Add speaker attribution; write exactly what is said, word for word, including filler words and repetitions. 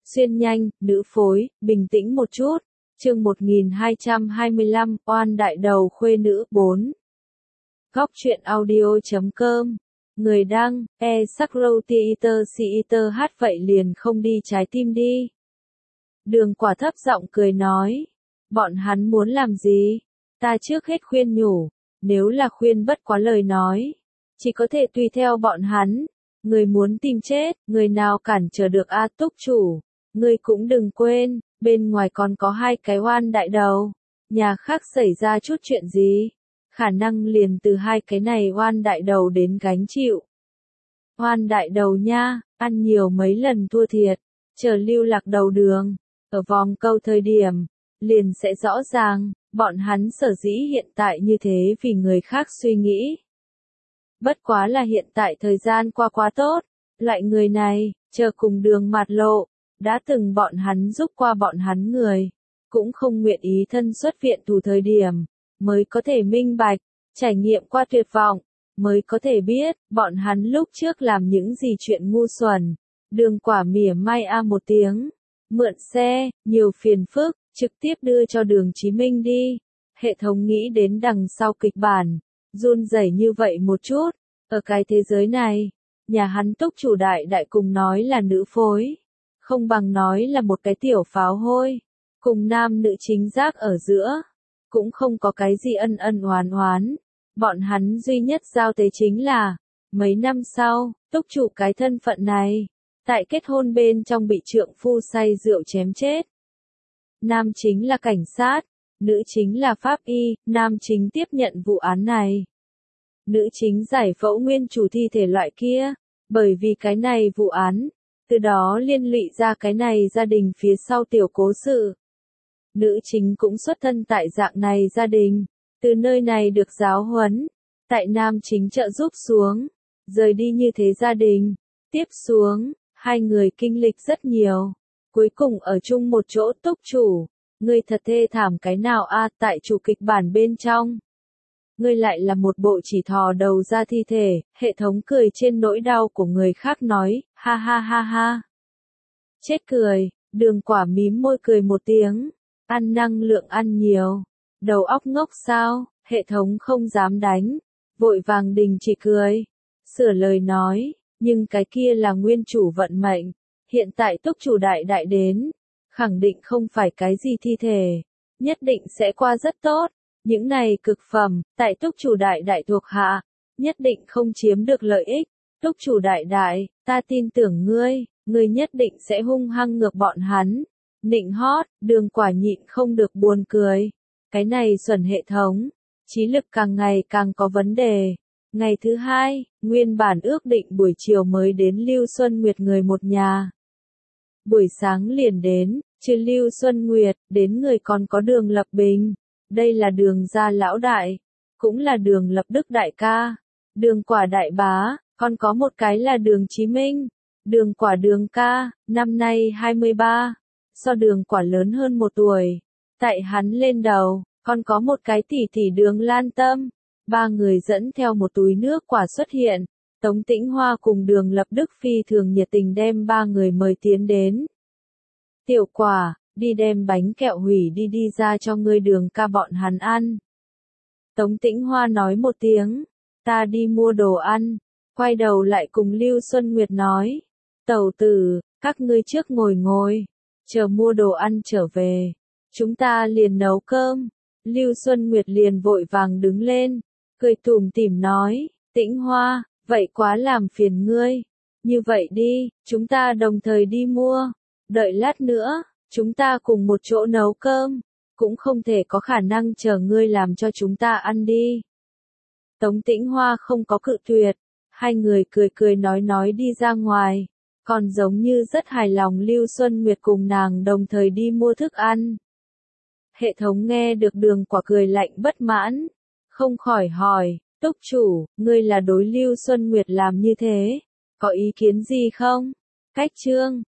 Speaker 1: Xuyên nhanh, nữ phối, bình tĩnh một chút. Chương một nghìn hai trăm hai mươi lăm, oan đại đầu khuê nữ, bốn. Góc truyện audio chấm com. Người đăng, e Sakro Theater Theater hát vậy liền không đi trái tim đi. Đường Quả thấp giọng cười nói. Bọn hắn muốn làm gì? Ta trước hết khuyên nhủ. Nếu là khuyên bất quá lời nói. Chỉ có thể tùy theo bọn hắn. Người muốn tìm chết, người nào cản trở được A Túc chủ. Người cũng đừng quên, bên ngoài còn có hai cái oan đại đầu. Nhà khác xảy ra chút chuyện gì? Khả năng liền từ hai cái này oan đại đầu đến gánh chịu. Oan đại đầu nha, ăn nhiều mấy lần thua thiệt, chờ lưu lạc đầu đường, ở vòng câu thời điểm, liền sẽ rõ ràng, bọn hắn sở dĩ hiện tại như thế vì người khác suy nghĩ. Bất quá là hiện tại thời gian qua quá tốt, loại người này, chờ cùng đường mạt lộ, đã từng bọn hắn giúp qua bọn hắn người, cũng không nguyện ý thân xuất viện tù thời điểm, mới có thể minh bạch, trải nghiệm qua tuyệt vọng, mới có thể biết, bọn hắn lúc trước làm những gì chuyện ngu xuẩn. Đường Quả mỉa mai a một tiếng, mượn xe, nhiều phiền phức, trực tiếp đưa cho Đường Chí Minh đi. Hệ thống nghĩ đến đằng sau kịch bản, run rẩy như vậy một chút, ở cái thế giới này, nhà hắn Túc chủ đại đại cùng nói là nữ phối, không bằng nói là một cái tiểu pháo hôi, cùng nam nữ chính giác ở giữa, cũng không có cái gì ân ân oán oán. Bọn hắn duy nhất giao tế chính là, mấy năm sau, Túc chủ cái thân phận này, tại kết hôn bên trong bị trượng phu say rượu chém chết. Nam chính là cảnh sát, nữ chính là pháp y, nam chính tiếp nhận vụ án này. Nữ chính giải phẫu nguyên chủ thi thể loại kia, bởi vì cái này vụ án, từ đó liên lụy ra cái này gia đình phía sau tiểu cố sự. Nữ chính cũng xuất thân tại dạng này gia đình, từ nơi này được giáo huấn, tại nam chính trợ giúp xuống, rời đi như thế gia đình, tiếp xuống, hai người kinh lịch rất nhiều, cuối cùng ở chung một chỗ. Túc chủ, ngươi thật thê thảm cái nào a? Tại chủ kịch bản bên trong, ngươi lại là một bộ chỉ thò đầu ra thi thể. Hệ thống cười trên nỗi đau của người khác nói, ha ha ha ha. Chết cười, Đường Quả mím môi cười một tiếng, ăn năng lượng ăn nhiều, đầu óc ngốc sao? Hệ thống không dám đánh, vội vàng đình chỉ cười, sửa lời nói, nhưng cái kia là nguyên chủ vận mệnh, hiện tại Túc chủ đại đại đến, khẳng định không phải cái gì thi thể, nhất định sẽ qua rất tốt. Những này cực phẩm, tại Túc chủ đại đại thuộc hạ, nhất định không chiếm được lợi ích. Túc chủ đại đại, ta tin tưởng ngươi, ngươi nhất định sẽ hung hăng ngược bọn hắn. Nịnh hót, Đường Quả nhịn không được buồn cười. Cái này xuẩn hệ thống, trí lực càng ngày càng có vấn đề. Ngày thứ hai, nguyên bản ước định buổi chiều mới đến Lưu Xuân Nguyệt người một nhà. Buổi sáng liền đến, trừ Lưu Xuân Nguyệt, đến người còn có Đường Lập Bình. Đây là Đường gia lão đại, cũng là Đường Lập Đức đại ca, Đường Quả đại bá, còn có một cái là Đường Chí Minh. Đường Quả Đường ca, năm nay hai mươi ba, so Đường Quả lớn hơn một tuổi. Tại hắn lên đầu, còn có một cái tỷ tỷ Đường Lan Tâm. Ba người dẫn theo một túi nước quả xuất hiện. Tống Tĩnh Hoa cùng Đường Lập Đức phi thường nhiệt tình đem ba người mời tiến đến. Tiểu Quả, đi đem bánh kẹo hủy đi đi ra cho ngươi Đường ca bọn hắn ăn. Tống Tĩnh Hoa nói một tiếng, ta đi mua đồ ăn, quay đầu lại cùng Lưu Xuân Nguyệt nói, tẩu tử, các ngươi trước ngồi ngồi, chờ mua đồ ăn trở về, chúng ta liền nấu cơm. Lưu Xuân Nguyệt liền vội vàng đứng lên, cười tủm tỉm nói, Tĩnh Hoa, vậy quá làm phiền ngươi, như vậy đi, chúng ta đồng thời đi mua, đợi lát nữa, chúng ta cùng một chỗ nấu cơm, cũng không thể có khả năng chờ ngươi làm cho chúng ta ăn đi. Tống Tĩnh Hoa không có cự tuyệt, hai người cười cười nói nói đi ra ngoài, còn giống như rất hài lòng Lưu Xuân Nguyệt cùng nàng đồng thời đi mua thức ăn. Hệ thống nghe được Đường Quả cười lạnh bất mãn, không khỏi hỏi, Túc chủ, ngươi là đối Lưu Xuân Nguyệt làm như thế, có ý kiến gì không? Cách chương,